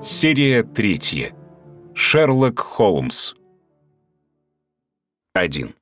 Серия 3. Шерлок Холмс. 1.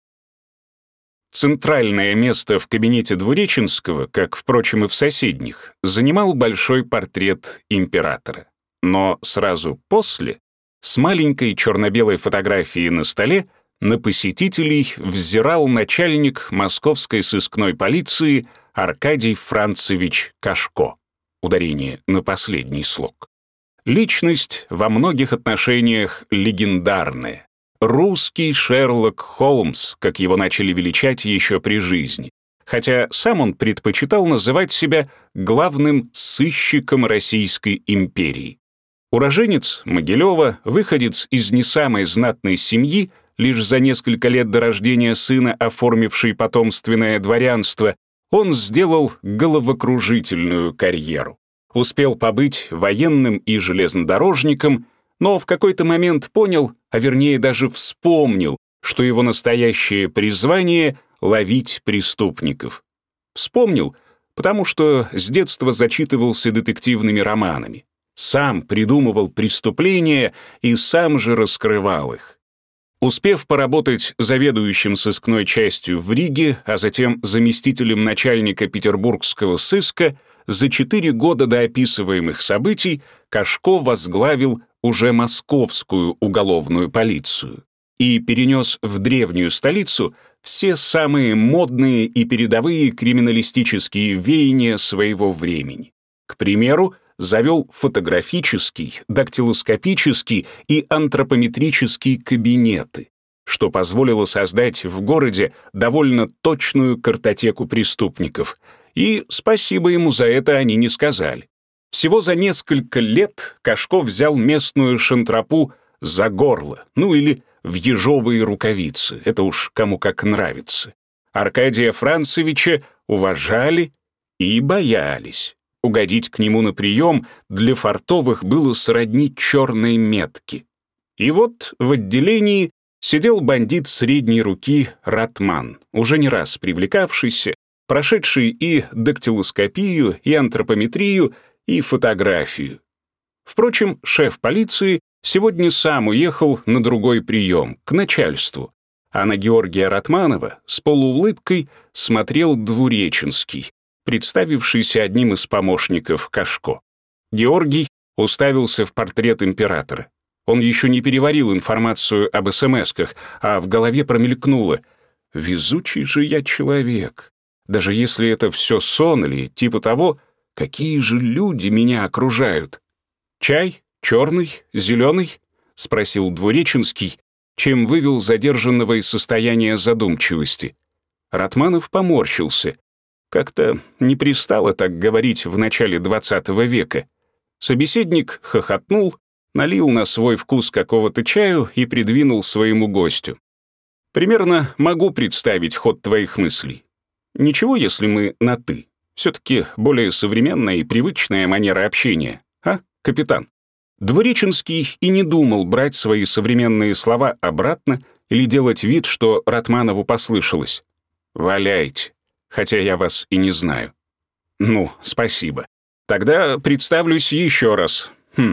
Центральное место в кабинете Двуреченского, как, впрочем, и в соседних, занимал большой портрет императора. Но сразу после, с маленькой черно-белой фотографией на столе, на посетителей взирал начальник московской сыскной полиции Аркадий Францевич Кашко. Ударение на последний слог. Личность во многих отношениях легендарная. Русский Шерлок Холмс, как его начали величать еще при жизни, хотя сам он предпочитал называть себя главным сыщиком Российской империи. Уроженец Могилева, выходец из не самой знатной семьи, лишь за несколько лет до рождения сына, оформивший потомственное дворянство, он сделал головокружительную карьеру. Успел побыть военным и железнодорожником, но в какой-то момент понял, а вернее даже вспомнил, что его настоящее призвание — ловить преступников. Вспомнил, потому что с детства зачитывался детективными романами. Сам придумывал преступления и сам же раскрывал их. Успев поработать заведующим сыскной частью в Риге, а затем заместителем начальника петербургского сыска, за 4 года до описываемых событий Кашко возглавил уже московскую уголовную полицию и перенес в древнюю столицу все самые модные и передовые криминалистические веяния своего времени. К примеру, завел фотографический, дактилоскопический и антропометрический кабинеты, что позволило создать в городе довольно точную картотеку преступников. И спасибо ему за это они не сказали. Всего за несколько лет Кашко взял местную шантропу за горло, ну или в ежовые рукавицы, это уж кому как нравится. Аркадия Францевича уважали и боялись. Угодить к нему на прием для фартовых было сродни черной метке. И вот в отделении сидел бандит средней руки Ратман, уже не раз привлекавшийся, прошедший и дактилоскопию, и антропометрию, и фотографию. Впрочем, шеф полиции сегодня сам уехал на другой прием, к начальству, а на Георгия Ратманова с полуулыбкой смотрел Двуреченский, представившийся одним из помощников Кашко. Георгий уставился в портрет императора. Он еще не переварил информацию об СМС-ках, а в голове промелькнуло: «Везучий же я человек. Даже если это все сон или типа того, какие же люди меня окружают?» «Чай? Черный? Зеленый?» — спросил Двуреченский, чем вывел задержанного из состояния задумчивости. Ратманов поморщился. Как-то не пристало так говорить в начале 20 века. Собеседник хохотнул, налил на свой вкус какого-то чаю и придвинул своему гостю. «Примерно могу представить ход твоих мыслей. Ничего, если мы на «ты». Все-таки более современная и привычная манера общения, а, капитан?» Двуреченский и не думал брать свои современные слова обратно или делать вид, что Ратманову послышалось. «Валяйте, хотя я вас и не знаю». «Ну, спасибо. Тогда представлюсь еще раз.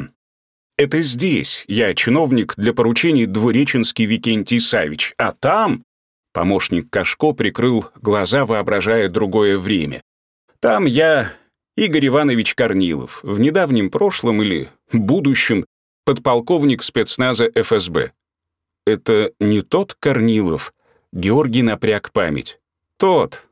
Это здесь я чиновник для поручений Двуреченский Викентий Савич, а там...» Помощник Кашко прикрыл глаза, воображая другое время. «Там я, Игорь Иванович Корнилов, в недавнем прошлом или будущем подполковник спецназа ФСБ». «Это не тот Корнилов?» Георгий напряг память. «Тот»,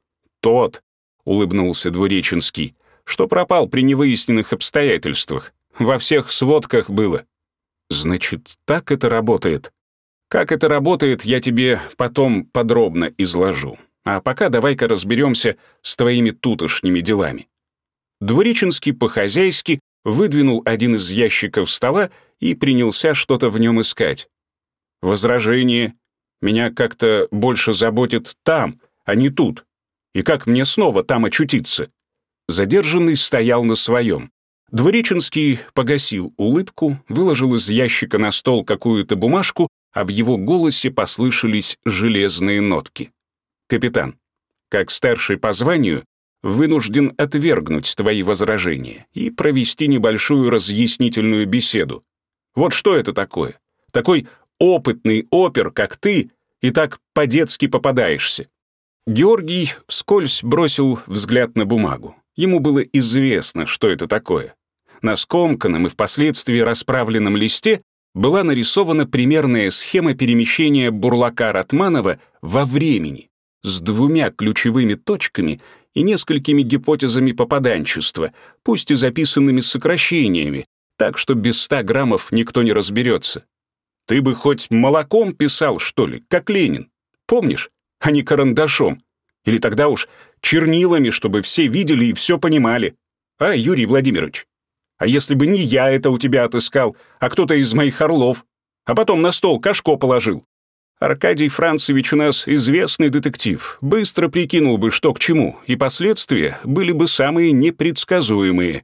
— улыбнулся Двуреченский, «что пропал при невыясненных обстоятельствах. Во всех сводках было». «Значит, так это работает?» «Как это работает, я тебе потом подробно изложу. А пока давай-ка разберемся с твоими тутошними делами». Двуреченский по-хозяйски выдвинул один из ящиков стола и принялся что-то в нем искать. «Возражение. Меня как-то больше заботит там, а не тут. И как мне снова там очутиться?» Задержанный стоял на своем. Двуреченский погасил улыбку, выложил из ящика на стол какую-то бумажку, а в его голосе послышались железные нотки. «Капитан, как старший по званию, вынужден отвергнуть твои возражения и провести небольшую разъяснительную беседу. Вот что это такое? Такой опытный опер, как ты, и так по-детски попадаешься». Георгий вскользь бросил взгляд на бумагу. Ему было известно, что это такое. На скомканном и впоследствии расправленном листе была нарисована примерная схема перемещения бурлака Ратманова во времени с 2 ключевыми точками и несколькими гипотезами попаданчества, пусть и записанными сокращениями, так что без 100 граммов никто не разберется. Ты бы хоть молоком писал, что ли, как Ленин, помнишь, а не карандашом. Или тогда уж чернилами, чтобы все видели и все понимали. А, Юрий Владимирович? А если бы не я это у тебя отыскал, а кто-то из моих орлов, а потом на стол Кашко положил? Аркадий Францевич у нас известный детектив, быстро прикинул бы, что к чему, и последствия были бы самые непредсказуемые.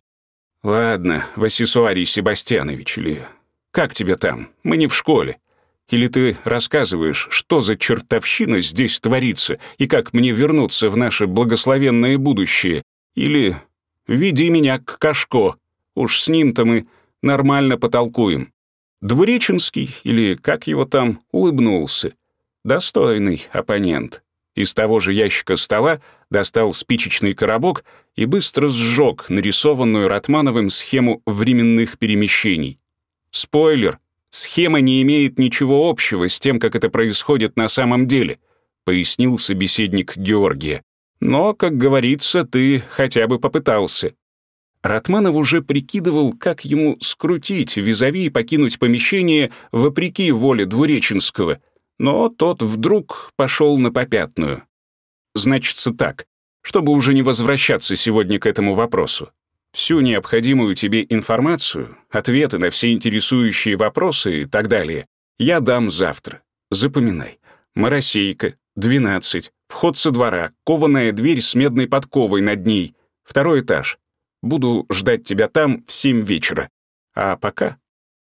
Ладно, Васисуарий Себастьянович, или как тебя там, мы не в школе. Или ты рассказываешь, что за чертовщина здесь творится и как мне вернуться в наше благословенное будущее, или веди меня к Кашко, уж с ним-то мы нормально потолкуем. Двуреченский, или как его там, улыбнулся. Достойный оппонент. Из того же ящика стола достал спичечный коробок и быстро сжег нарисованную Ратмановым схему временных перемещений. Спойлер. Схема не имеет ничего общего с тем, как это происходит на самом деле, пояснил собеседник Георгия. Но, как говорится, ты хотя бы попытался. Ратманов уже прикидывал, как ему скрутить визави и покинуть помещение вопреки воле Двуреченского, но тот вдруг пошел на попятную. Значится так, чтобы уже не возвращаться сегодня к этому вопросу. Всю необходимую тебе информацию, ответы на все интересующие вопросы и так далее я дам завтра. Запоминай. Моросейка, 12, вход со двора, кованая дверь с медной подковой над ней, 2 этаж. Буду ждать тебя там в 7 вечера. А пока...»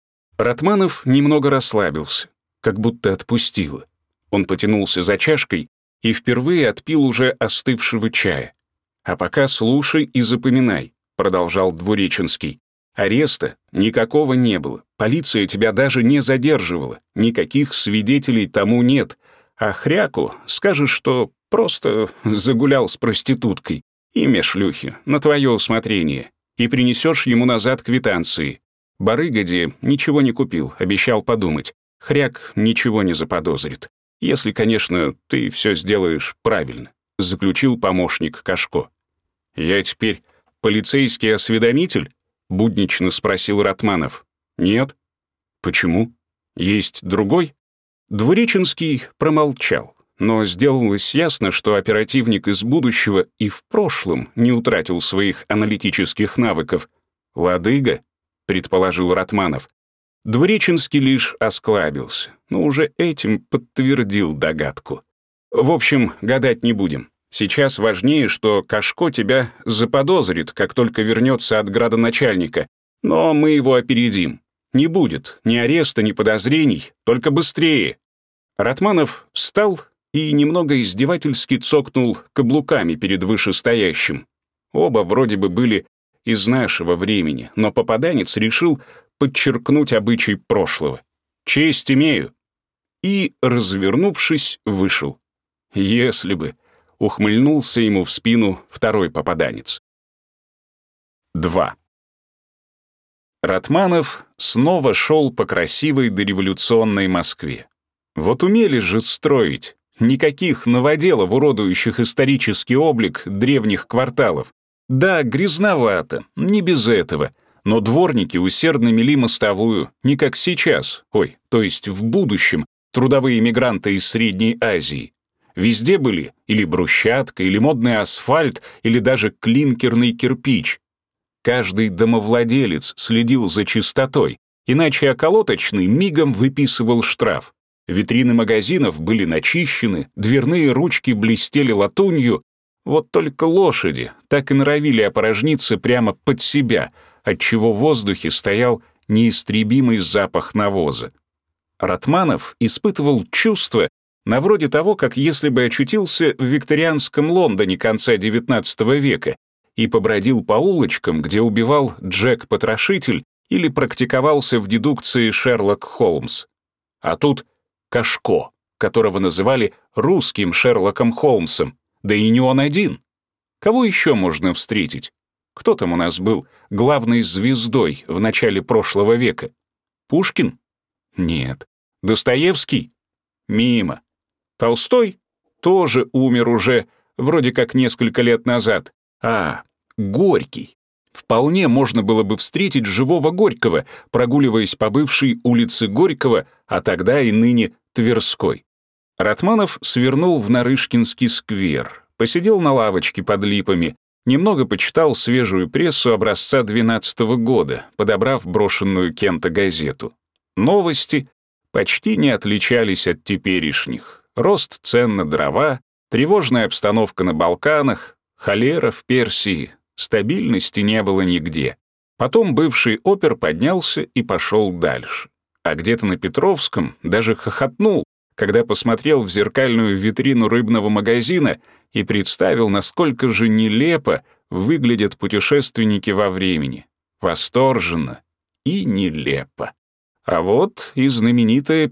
Ратманов немного расслабился, как будто отпустило. Он потянулся за чашкой и впервые отпил уже остывшего чая. «А пока слушай и запоминай», — продолжал Двуреченский. «Ареста никакого не было. Полиция тебя даже не задерживала. Никаких свидетелей тому нет. А хряку скажешь, что просто загулял с проституткой. Имя шлюхи, на твое усмотрение. И принесешь ему назад квитанции. Барыгаде ничего не купил, обещал подумать. Хряк ничего не заподозрит. Если, конечно, ты все сделаешь правильно», — заключил помощник Кашко. «Я теперь полицейский осведомитель?» — буднично спросил Ратманов. «Нет». «Почему? Есть другой?» Двуреченский промолчал, но сделалось ясно, что оперативник из будущего и в прошлом не утратил своих аналитических навыков. «Ладыга?» — предположил Ратманов. Двуреченский лишь осклабился, но уже этим подтвердил догадку. «В общем, гадать не будем. Сейчас важнее, что Кашко тебя заподозрит, как только вернется от градоначальника, но мы его опередим. Не будет ни ареста, ни подозрений, только быстрее». Ратманов встал и немного издевательски цокнул каблуками перед вышестоящим. Оба вроде бы были из нашего времени, но попаданец решил подчеркнуть обычай прошлого. «Честь имею!» И, развернувшись, вышел. Если бы, ухмыльнулся ему в спину второй попаданец. 2. Ратманов снова шел по красивой дореволюционной Москве. Вот умели же строить. Никаких новоделов, уродующих исторический облик древних кварталов. Да, грязновато, не без этого. Но дворники усердно мели мостовую, не как сейчас, то есть в будущем, трудовые мигранты из Средней Азии. Везде были или брусчатка, или модный асфальт, или даже клинкерный кирпич. Каждый домовладелец следил за чистотой, иначе околоточный мигом выписывал штраф. Витрины магазинов были начищены, дверные ручки блестели латунью, вот только лошади так и норовили опорожниться прямо под себя, отчего в воздухе стоял неистребимый запах навоза. Ратманов испытывал чувство, На вроде того, как если бы очутился в викторианском Лондоне конца XIX века и побродил по улочкам, где убивал Джек-потрошитель или практиковался в дедукции Шерлок Холмс. А тут Кашко, которого называли русским Шерлоком Холмсом, да и не он один. Кого еще можно встретить? Кто там у нас был главной звездой в начале прошлого века? Пушкин? Нет. Достоевский? Мимо. Толстой? Тоже умер уже, вроде как несколько лет назад. Горький. Вполне можно было бы встретить живого Горького, прогуливаясь по бывшей улице Горького, а тогда и ныне Тверской. Ратманов свернул в Нарышкинский сквер, посидел на лавочке под липами, немного почитал свежую прессу образца 12-го года, подобрав брошенную кем-то газету. Новости почти не отличались от теперешних. Рост цен на дрова, тревожная обстановка на Балканах, холера в Персии. Стабильности не было нигде. Потом бывший опер поднялся и пошел дальше. А где-то на Петровском даже хохотнул, когда посмотрел в зеркальную витрину рыбного магазина и представил, насколько же нелепо выглядят путешественники во времени. Восторженно и нелепо. А вот и знаменитая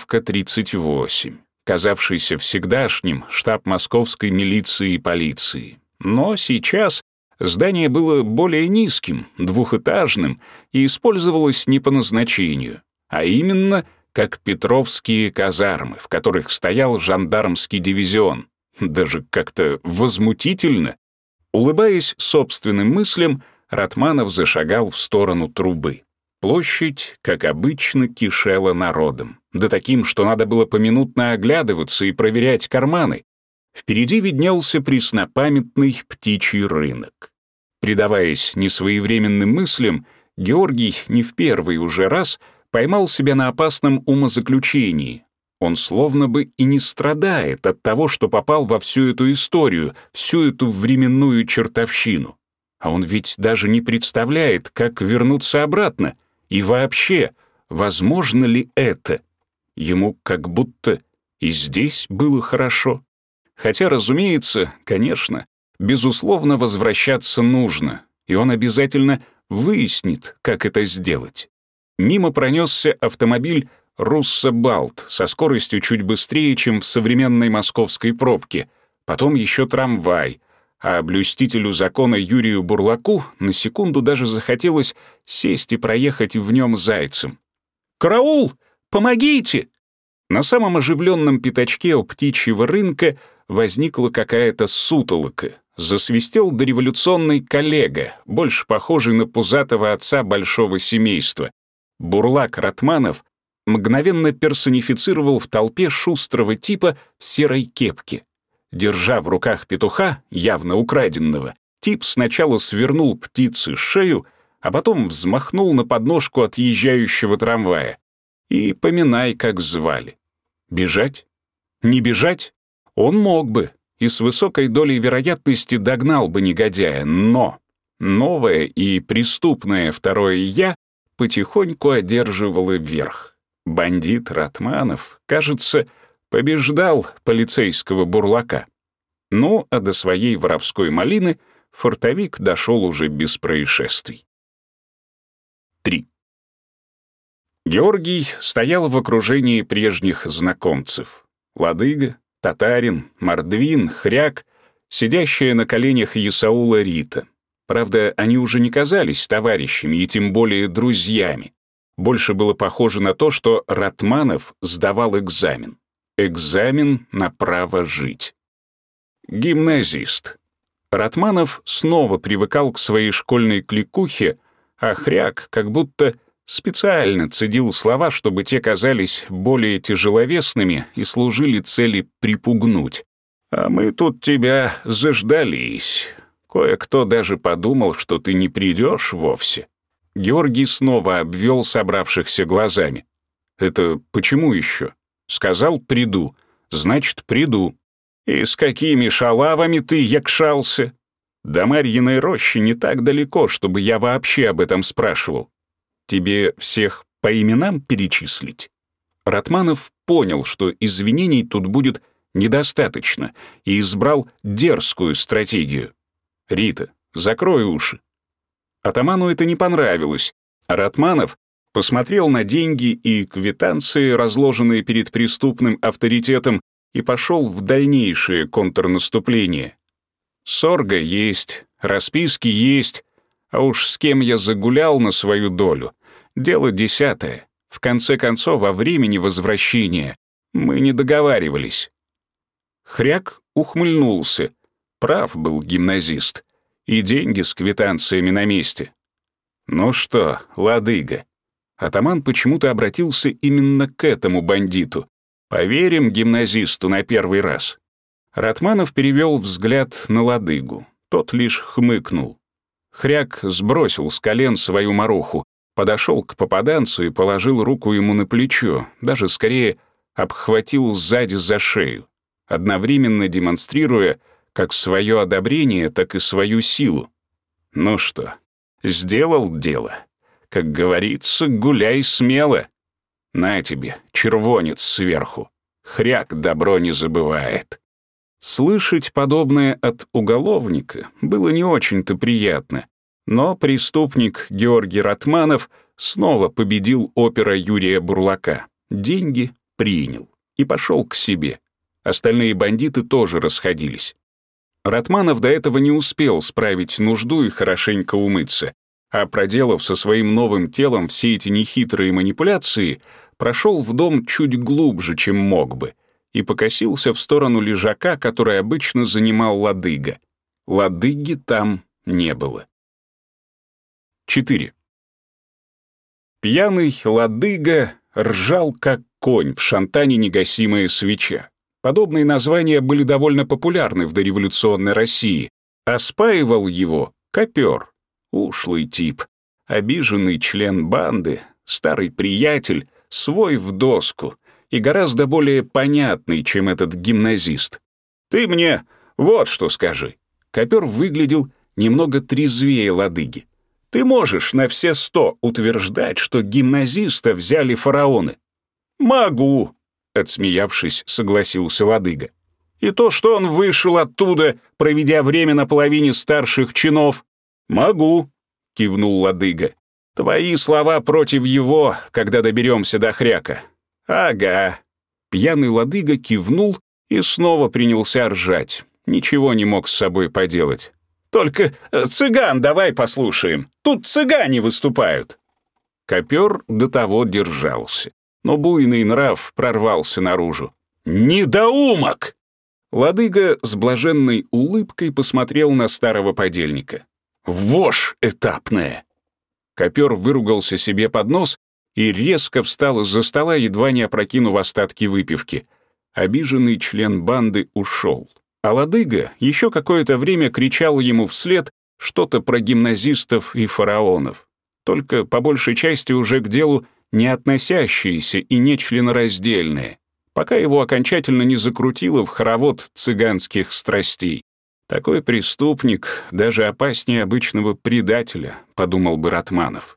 Петровка-38, казавшийся всегдашним штаб московской милиции и полиции. Но сейчас здание было более низким, двухэтажным и использовалось не по назначению, а именно как Петровские казармы, в которых стоял жандармский дивизион. Даже как-то возмутительно. Улыбаясь собственным мыслям, Ратманов зашагал в сторону трубы. Площадь, как обычно, кишела народом. Да таким, что надо было поминутно оглядываться и проверять карманы. Впереди виднелся преснопамятный птичий рынок. Предаваясь несвоевременным мыслям, Георгий не в первый уже раз поймал себя на опасном умозаключении. Он словно бы и не страдает от того, что попал во всю эту историю, всю эту временную чертовщину. А он ведь даже не представляет, как вернуться обратно. И вообще, возможно ли это? Ему как будто и здесь было хорошо. Хотя, разумеется, конечно, безусловно, возвращаться нужно, и он обязательно выяснит, как это сделать. Мимо пронесся автомобиль «Руссо-Балт» со скоростью чуть быстрее, чем в современной московской пробке, потом еще трамвай, а блюстителю закона Юрию Бурлаку на секунду даже захотелось сесть и проехать в нем зайцем. «Караул! Помогите!» На самом оживленном пятачке у птичьего рынка возникла какая-то сутолока. Засвистел дореволюционный коллега, больше похожий на пузатого отца большого семейства. Бурлак Ратманов мгновенно персонифицировал в толпе шустрого типа в серой кепке. Держа в руках петуха, явно украденного, тип сначала свернул птице шею, а потом взмахнул на подножку отъезжающего трамвая. И поминай, как звали. Бежать? Не бежать? Он мог бы, и с высокой долей вероятности догнал бы негодяя, но новое и преступное второе «я» потихоньку одерживало верх. Бандит Ратманов, кажется, побеждал полицейского бурлака. Ну, а до своей воровской малины фортовик дошел уже без происшествий. 3. Георгий стоял в окружении прежних знакомцев. Ладыга, татарин, мордвин, хряк, сидящая на коленях Исаула Рита. Правда, они уже не казались товарищами и тем более друзьями. Больше было похоже на то, что Ратманов сдавал экзамен. Экзамен на право жить. Гимназист. Ратманов снова привыкал к своей школьной кликухе, а хряк как будто специально цедил слова, чтобы те казались более тяжеловесными и служили цели припугнуть. «А мы тут тебя заждались. Кое-кто даже подумал, что ты не придешь вовсе». Георгий снова обвел собравшихся глазами. «Это почему еще? Сказал, приду. Значит, приду. И с какими шалавами ты якшался? До Марьиной рощи не так далеко, чтобы я вообще об этом спрашивал. Тебе всех по именам перечислить?» Ратманов понял, что извинений тут будет недостаточно, и избрал дерзкую стратегию. «Рита, закрой уши». Атаману это не понравилось. Ратманов посмотрел на деньги и квитанции, разложенные перед преступным авторитетом, и пошел в дальнейшее контрнаступление. Сорга есть, расписки есть, а уж с кем я загулял на свою долю. Дело 10. В конце концов, во времени возвращения мы не договаривались. Хряк ухмыльнулся. Прав был гимназист. И деньги с квитанциями на месте. Ну что, ладыга? Атаман почему-то обратился именно к этому бандиту. Поверим гимназисту на первый раз. Ратманов перевел взгляд на ладыгу. Тот лишь хмыкнул. Хряк сбросил с колен свою мороху, подошел к попаданцу и положил руку ему на плечо, даже скорее обхватил сзади за шею, одновременно демонстрируя как свое одобрение, так и свою силу. Ну что, сделал дело. Как говорится, гуляй смело. На тебе, червонец сверху. Хряк добро не забывает. Слышать подобное от уголовника было не очень-то приятно, но преступник Георгий Ратманов снова победил опера Юрия Бурлака. Деньги принял и пошел к себе. Остальные бандиты тоже расходились. Ратманов до этого не успел справить нужду и хорошенько умыться, а проделав со своим новым телом все эти нехитрые манипуляции, прошел в дом чуть глубже, чем мог бы, и покосился в сторону лежака, который обычно занимал ладыга. Ладыги там не было. 4. Пьяный ладыга ржал, как конь в шантане негасимая свеча. Подобные названия были довольно популярны в дореволюционной России. Оспаивал его копер, ушлый тип, обиженный член банды, старый приятель, свой в доску и гораздо более понятный, чем этот гимназист. «Ты мне вот что скажи». Копер выглядел немного трезвее ладыги. «Ты можешь на все 100 утверждать, что гимназиста взяли фараоны?» «Могу», — отсмеявшись, согласился ладыга. «И то, что он вышел оттуда, проведя время на половине старших чинов?» «Могу», — кивнул ладыга. «Твои слова против его, когда доберемся до хряка». «Ага». Пьяный ладыга кивнул и снова принялся ржать. Ничего не мог с собой поделать. «Только цыган давай послушаем. Тут цыгане выступают». Копер до того держался, но буйный нрав прорвался наружу. «Недоумок!» Ладыга с блаженной улыбкой посмотрел на старого подельника. «Вошь этапная!» Копер выругался себе под нос и резко встал из-за стола, едва не опрокинув остатки выпивки. Обиженный член банды ушел. А ладыга еще какое-то время кричал ему вслед что-то про гимназистов и фараонов. Только по большей части уже к делу не относящиеся и не членораздельные, пока его окончательно не закрутило в хоровод цыганских страстей. Такой преступник даже опаснее обычного предателя, подумал бы Ратманов.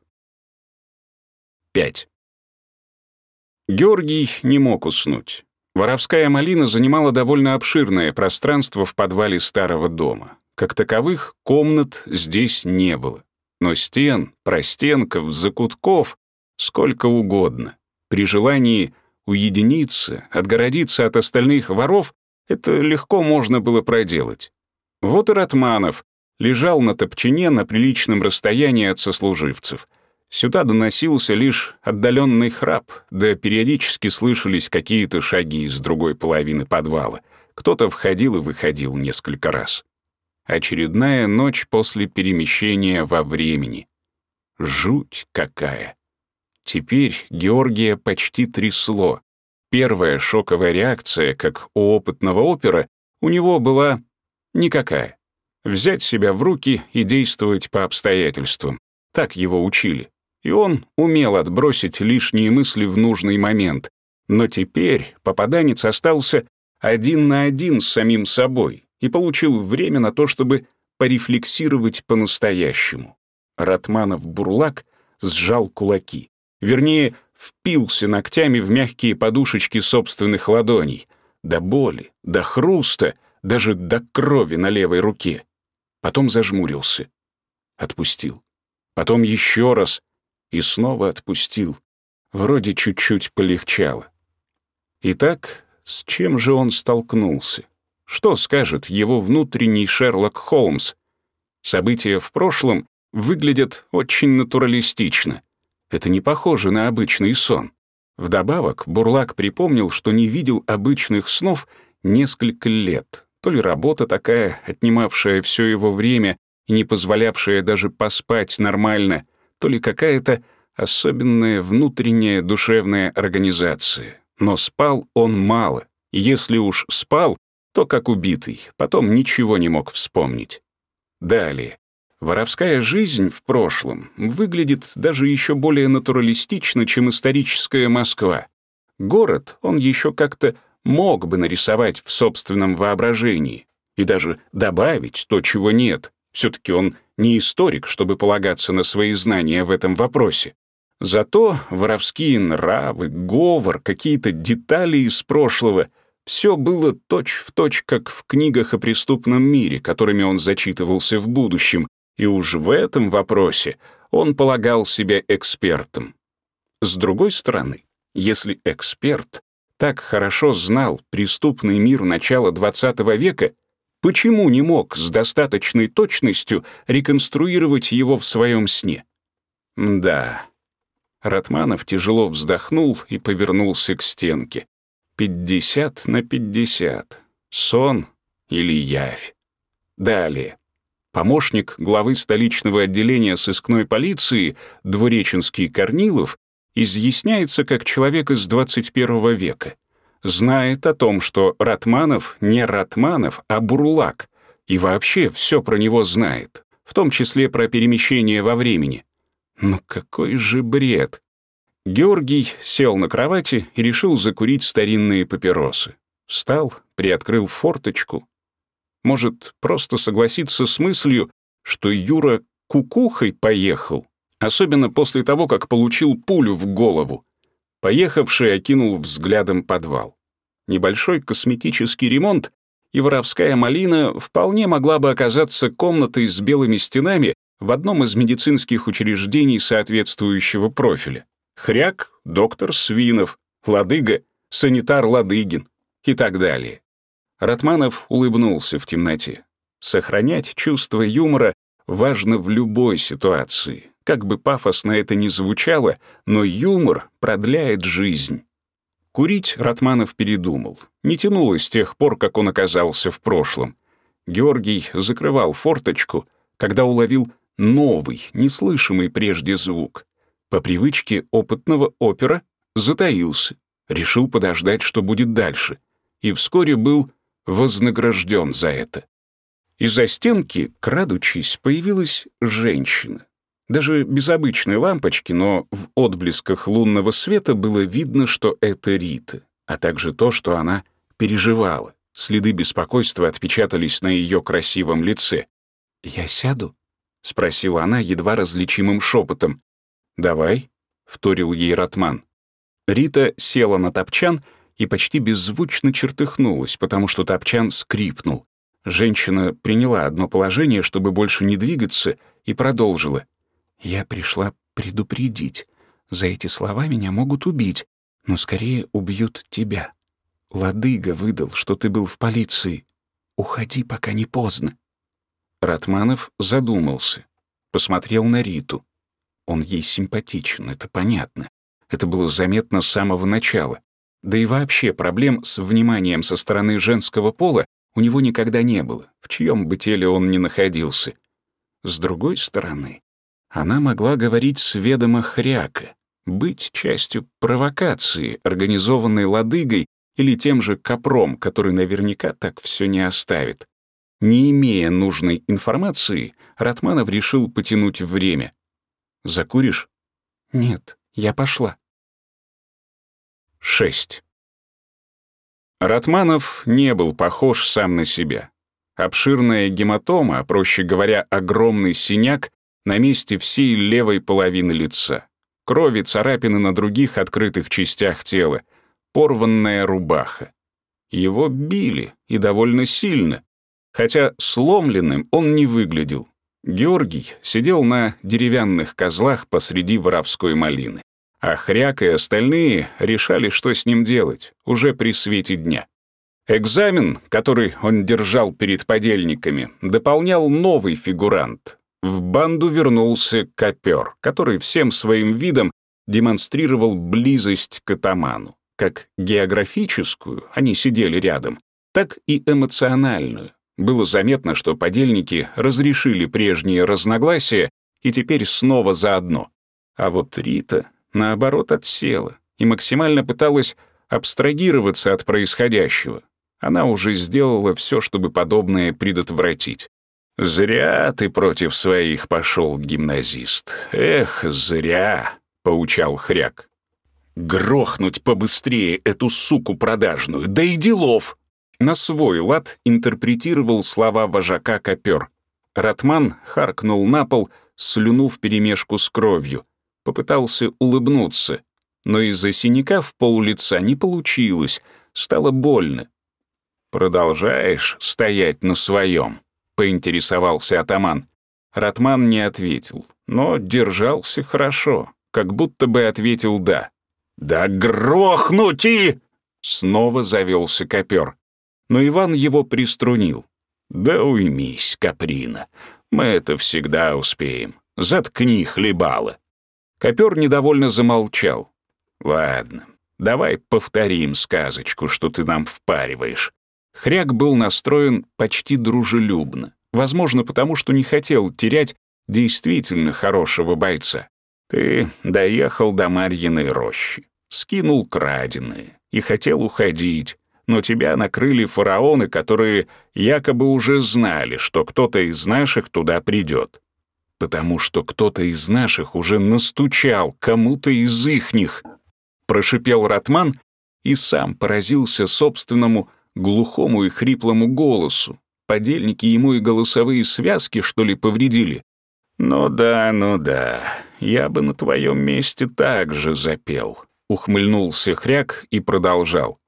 5. Георгий не мог уснуть. Воровская малина занимала довольно обширное пространство в подвале старого дома. Как таковых комнат здесь не было. Но стен, простенков, закутков сколько угодно. При желании уединиться, отгородиться от остальных воров, это легко можно было проделать. Вот и Ратманов лежал на топчине на приличном расстоянии от сослуживцев. Сюда доносился лишь отдаленный храп, да периодически слышались какие-то шаги с другой половины подвала. Кто-то входил и выходил несколько раз. Очередная ночь после перемещения во времени. Жуть какая! Теперь Георгия почти трясло. Первая шоковая реакция, как у опытного опера, у него была никакая. Взять себя в руки и действовать по обстоятельствам. Так его учили. И он умел отбросить лишние мысли в нужный момент. Но теперь попаданец остался один на один с самим собой и получил время на то, чтобы порефлексировать по-настоящему. Ратманов-Бурлак сжал кулаки. Вернее, впился ногтями в мягкие подушечки собственных ладоней, до боли, до хруста, даже до крови на левой руке. Потом зажмурился. Отпустил. Потом еще раз и снова отпустил. Вроде чуть-чуть полегчало. Итак, с чем же он столкнулся? Что скажет его внутренний Шерлок Холмс? События в прошлом выглядят очень натуралистично. Это не похоже на обычный сон. Вдобавок, Бурлак припомнил, что не видел обычных снов несколько лет. То ли работа такая, отнимавшая все его время и не позволявшая даже поспать нормально, то ли какая-то особенная внутренняя душевная организация. Но спал он мало, и если уж спал, то как убитый, потом ничего не мог вспомнить. Далее. Воровская жизнь в прошлом выглядит даже еще более натуралистично, чем историческая Москва. Город он еще как-то мог бы нарисовать в собственном воображении и даже добавить то, чего нет. Все-таки он не историк, чтобы полагаться на свои знания в этом вопросе. Зато воровские нравы, говор, какие-то детали из прошлого — все было точь-в-точь, как в книгах о преступном мире, которыми он зачитывался в будущем, и уж в этом вопросе он полагал себя экспертом. С другой стороны, если эксперт так хорошо знал преступный мир начала XX века, почему не мог с достаточной точностью реконструировать его в своем сне? Да. Ратманов тяжело вздохнул и повернулся к стенке. 50/50. Сон или явь. Далее. Помощник главы столичного отделения сыскной полиции Двуреченский Корнилов изъясняется как человек из 21 века. Знает о том, что Ратманов не Ратманов, а Бурлак, и вообще все про него знает, в том числе про перемещение во времени. Ну какой же бред! Георгий сел на кровати и решил закурить старинные папиросы. Встал, приоткрыл форточку. Может, просто согласиться с мыслью, что Юра кукухой поехал, особенно после того, как получил пулю в голову. Поехавший окинул взглядом подвал. Небольшой косметический ремонт, и воровская малина вполне могла бы оказаться комнатой с белыми стенами в одном из медицинских учреждений соответствующего профиля. Хряк — доктор Свинов, Ладыга — санитар Ладыгин и так далее. Ратманов улыбнулся в темноте. Сохранять чувство юмора важно в любой ситуации. Как бы пафосно это ни звучало, но юмор продляет жизнь. Курить Ратманов передумал. Не тянуло с тех пор, как он оказался в прошлом. Георгий закрывал форточку, когда уловил новый, неслышимый прежде звук. По привычке опытного опера затаился, решил подождать, что будет дальше, и вскоре был вознагражден за это. Из-за стенки, крадучись, появилась женщина. Даже без обычной лампочки, но в отблесках лунного света было видно, что это Рита, а также то, что она переживала. Следы беспокойства отпечатались на ее красивом лице. «Я сяду?» — спросила она едва различимым шепотом. «Давай», — вторил ей Ратман. Рита села на топчан и почти беззвучно чертыхнулась, потому что топчан скрипнул. Женщина приняла одно положение, чтобы больше не двигаться, и продолжила. «Я пришла предупредить. За эти слова меня могут убить, но скорее убьют тебя. Ладыга выдал, что ты был в полиции. Уходи, пока не поздно». Ратманов задумался, посмотрел на Риту. Он ей симпатичен, это понятно. Это было заметно с самого начала. Да и вообще проблем с вниманием со стороны женского пола у него никогда не было, в чьем бы теле он ни находился. С другой стороны, она могла говорить с ведома Хряка, быть частью провокации, организованной Ладыгой или тем же Копром, который наверняка так все не оставит. Не имея нужной информации, Ратманов решил потянуть время. «Закуришь?» «Нет, я пошла». 6. Ратманов не был похож сам на себя. Обширная гематома, а проще говоря, огромный синяк на месте всей левой половины лица. крови царапины на других открытых частях тела, порванная рубаха. Его били, и довольно сильно, хотя сломленным он не выглядел. Георгий сидел на деревянных козлах посреди воровской малины, а Хряк и остальные решали, что с ним делать, уже при свете дня. Экзамен, который он держал перед подельниками, дополнял новый фигурант. В банду вернулся Копер, который всем своим видом демонстрировал близость к атаману. Как географическую, они сидели рядом, так и эмоциональную. Было заметно, что подельники разрешили прежние разногласия и теперь снова заодно. А вот Рита, наоборот, отсела и максимально пыталась абстрагироваться от происходящего. Она уже сделала все, чтобы подобное предотвратить. «Зря ты против своих пошел, гимназист. Эх, зря», — поучал Хряк. «Грохнуть побыстрее эту суку продажную, да и делов!» На свой лад интерпретировал слова вожака Копер. Ратман харкнул на пол, слюну вперемешку с кровью. Попытался улыбнуться, но из-за синяка в пол лица не получилось, стало больно. «Продолжаешь стоять на своем?» — поинтересовался атаман. Ратман не ответил, но держался хорошо, как будто бы ответил «да». «Да грохнуть и...» — снова завелся Копер. Но Иван его приструнил. «Да уймись, Каприна, мы это всегда успеем. Заткни, хлебало». Копер недовольно замолчал. «Ладно, давай повторим сказочку, что ты нам впариваешь». Хряк был настроен почти дружелюбно, возможно, потому что не хотел терять действительно хорошего бойца. Ты доехал до Марьиной рощи, скинул краденое и хотел уходить, но тебя накрыли фараоны, которые якобы уже знали, что кто-то из наших туда придет. Потому что кто-то из наших уже настучал кому-то из ихних, прошипел Ратман и сам поразился собственному глухому и хриплому голосу. Подельники ему и голосовые связки, что ли, повредили? Ну да, я бы на твоем месте так же запел. Ухмыльнулся Хряк и продолжал.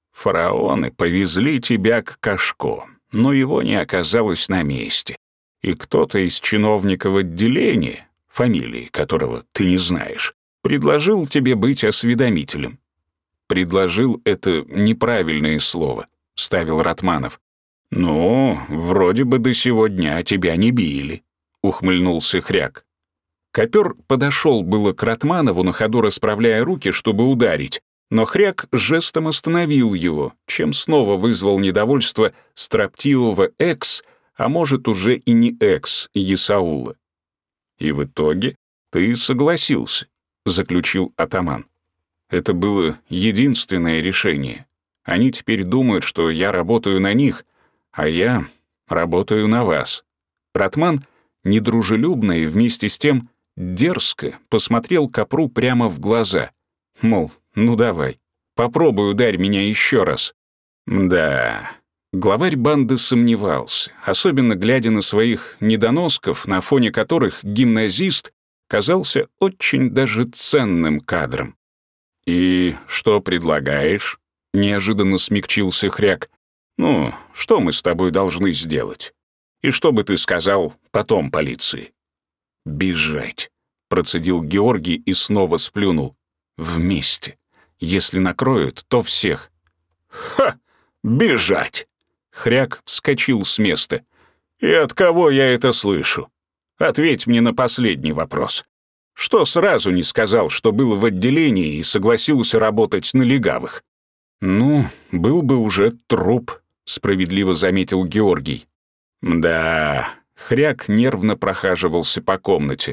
Фараоны повезли тебя к Кашко, но его не оказалось на месте. И кто-то из чиновников отделения, фамилии которого ты не знаешь, предложил тебе быть осведомителем. «Предложил» — это неправильное слово, — вставил Ратманов. «Ну, вроде бы до сего дня тебя не били», — ухмыльнулся Хряк. Копер подошел было к Ратманову, на ходу расправляя руки, чтобы ударить, но Хряк жестом остановил его, чем снова вызвал недовольство строптивого экс, а может уже и не экс, Есаула. «И в итоге ты согласился», — заключил атаман. «Это было единственное решение. Они теперь думают, что я работаю на них, а я работаю на вас». Ратман недружелюбно и вместе с тем дерзко посмотрел Копру прямо в глаза. Мол, ну давай, попробуй ударь меня еще раз. Да, главарь банды сомневался, особенно глядя на своих недоносков, на фоне которых гимназист казался очень даже ценным кадром. «И что предлагаешь?» — неожиданно смягчился Хряк. «Ну, что мы с тобой должны сделать? И что бы ты сказал потом полиции?» «Бежать», — процедил Георгий и снова сплюнул. «Вместе. Если накроют, то всех». «Ха! Бежать!» Хряк вскочил с места. «И от кого я это слышу? Ответь мне на последний вопрос. Что сразу не сказал, что был в отделении и согласился работать на легавых?» «Ну, был бы уже труп», — справедливо заметил Георгий. «Да», — Хряк нервно прохаживался по комнате.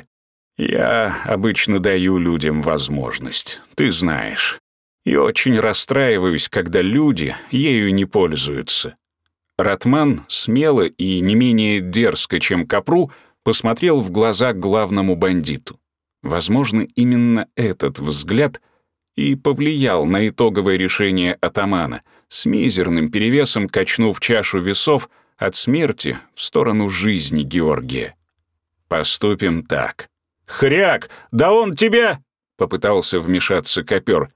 «Я обычно даю людям возможность, ты знаешь. И очень расстраиваюсь, когда люди ею не пользуются». Ратман смело и не менее дерзко, чем Копру, посмотрел в глаза главному бандиту. Возможно, именно этот взгляд и повлиял на итоговое решение атамана, с мизерным перевесом качнув чашу весов от смерти в сторону жизни Георгия. «Поступим так». «Хряк, да он тебя...» попытался вмешаться Копёр.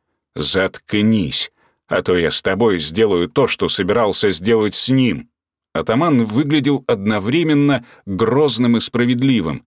«Заткнись, а то я с тобой сделаю то, что собирался сделать с ним». Атаман выглядел одновременно грозным и справедливым.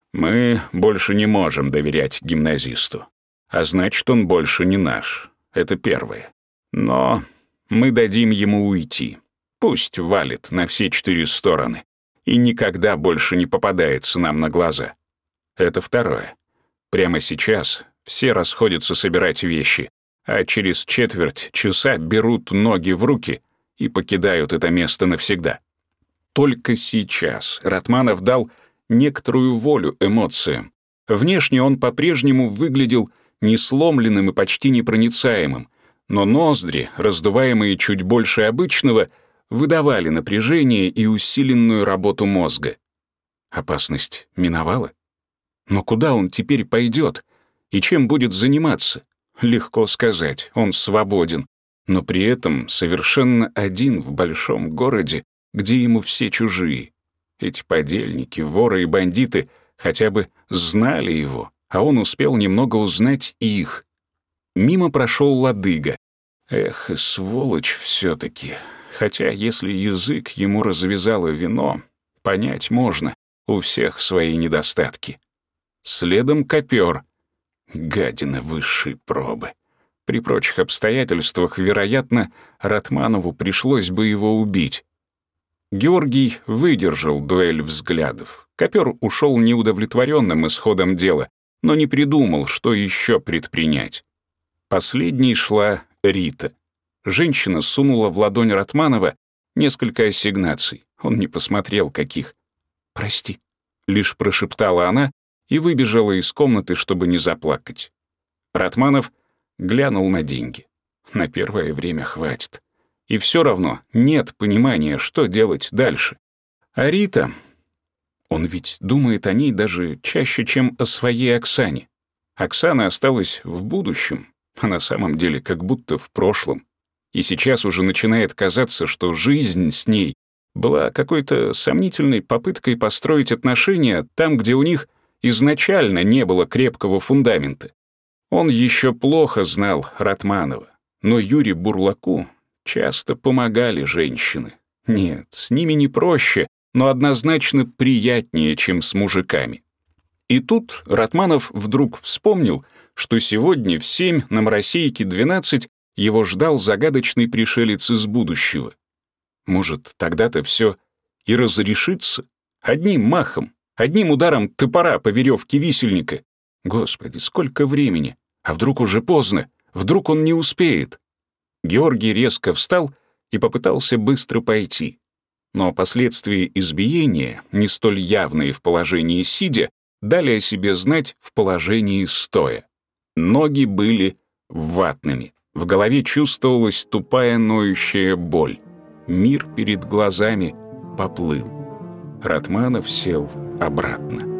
«Мы больше не можем доверять гимназисту. А значит, он больше не наш. Это первое. Но мы дадим ему уйти. Пусть валит на все 4 стороны и никогда больше не попадается нам на глаза. Это второе. Прямо сейчас все расходятся собирать вещи, а через четверть часа берут ноги в руки и покидают это место навсегда». Только сейчас Ратманов дал некоторую волю эмоциям. Внешне он по-прежнему выглядел несломленным и почти непроницаемым, но ноздри, раздуваемые чуть больше обычного, выдавали напряжение и усиленную работу мозга. Опасность миновала? Но куда он теперь пойдет? И чем будет заниматься? Легко сказать, он свободен, но при этом совершенно один в большом городе, где ему все чужие. Эти подельники, воры и бандиты хотя бы знали его, а он успел немного узнать и их. Мимо прошел Ладыга. Эх, сволочь все-таки. Хотя если язык ему развязало вино, понять можно, у всех свои недостатки. Следом Копёр. Гадина высшей пробы. При прочих обстоятельствах, вероятно, Ратманову пришлось бы его убить. Георгий выдержал дуэль взглядов. Копёр ушел неудовлетворенным исходом дела, но не придумал, что еще предпринять. Последней шла Рита. Женщина сунула в ладонь Ратманова несколько ассигнаций. Он не посмотрел, каких. «Прости», — лишь прошептала она и выбежала из комнаты, чтобы не заплакать. Ратманов глянул на деньги. На первое время хватит. И все равно нет понимания, что делать дальше. А Рита... Он ведь думает о ней даже чаще, чем о своей Оксане. Оксана осталась в будущем, а на самом деле как будто в прошлом. И сейчас уже начинает казаться, что жизнь с ней была какой-то сомнительной попыткой построить отношения там, где у них изначально не было крепкого фундамента. Он еще плохо знал Ратманова, но Юре Бурлаку часто помогали женщины. Нет, с ними не проще, но однозначно приятнее, чем с мужиками. И тут Ратманов вдруг вспомнил, что сегодня в 7 на Моросейке 12 его ждал загадочный пришелец из будущего. Может, тогда-то все и разрешится? Одним махом, одним ударом топора по веревке висельника. Господи, сколько времени! А вдруг уже поздно? Вдруг он не успеет? Георгий резко встал и попытался быстро пойти. Но последствия избиения, не столь явные в положении сидя, дали о себе знать в положении стоя. Ноги были ватными, в голове чувствовалась тупая ноющая боль. Мир перед глазами поплыл. Ратманов сел обратно.